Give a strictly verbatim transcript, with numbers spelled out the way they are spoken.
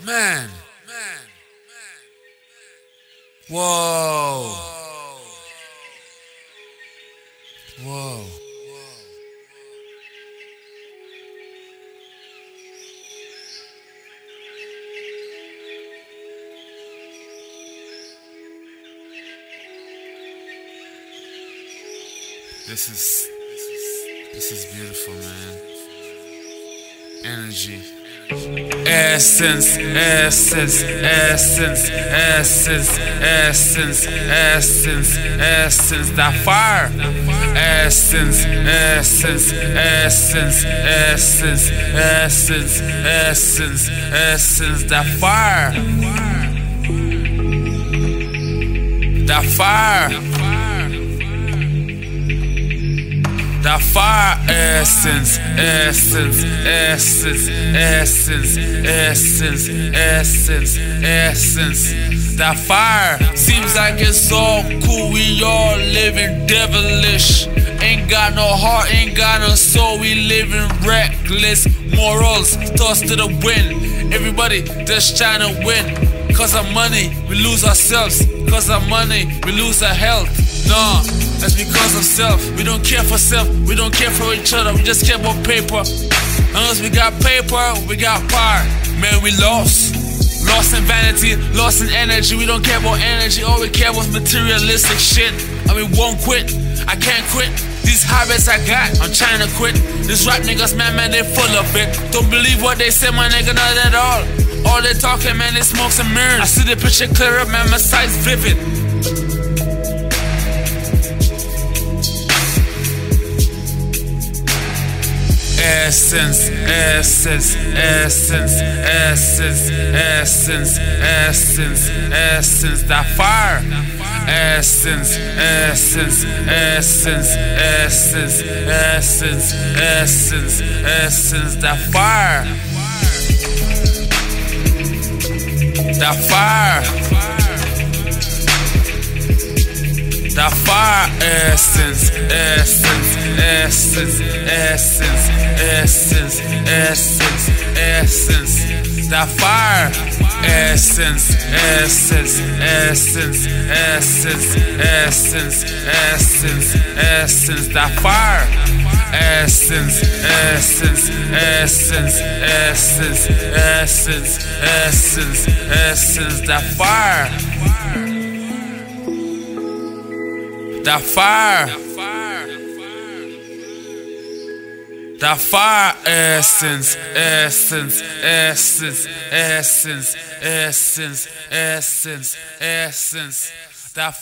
Man. Whoa. Whoa. This is this is beautiful, man. Energy. Essence, essence, essence, essence, essence, essence, essence, that fire. Essence, essence, essence, essence, essence, essence, essence, that fire. That fire. That fire, essence, essence, essence, essence, essence, essence, essence. That fire seems like it's all cool. We all living devilish. Ain't got no heart, ain't got no soul. We living reckless. Morals tossed to the wind. Everybody just trying to win. Cause of money, we lose ourselves. Cause of money, we lose our health. Nah, that's because of self. We don't care for self, we don't care for each other. We just care about paper. As long as we got paper, we got power. Man, we lost. Lost in vanity, lost in energy. We don't care about energy, all we care about is materialistic shit. And we won't quit, I can't quit. These habits I got, I'm trying to quit. These rap niggas, man, man, they full of it. Don't believe what they say, my nigga, not at all. All they talking, man, they smokes and mirrors. I see the picture clear up, man, my sight's vivid. Essence, essence, essence, essence, essence, essence, essence, that fire. Essence, essence, essence, essence, essence, essence, essence, that fire. That fire. That fire, essence, essence, essence, essence, essence, essence, essence. That fire, essence, essence, essence, essence, essence, essence, essence. That fire, essence, essence, essence, essence, essence, essence, essence. That fire. That fire, that fire, essence, essence, essence, essence, essence, essence, essence, that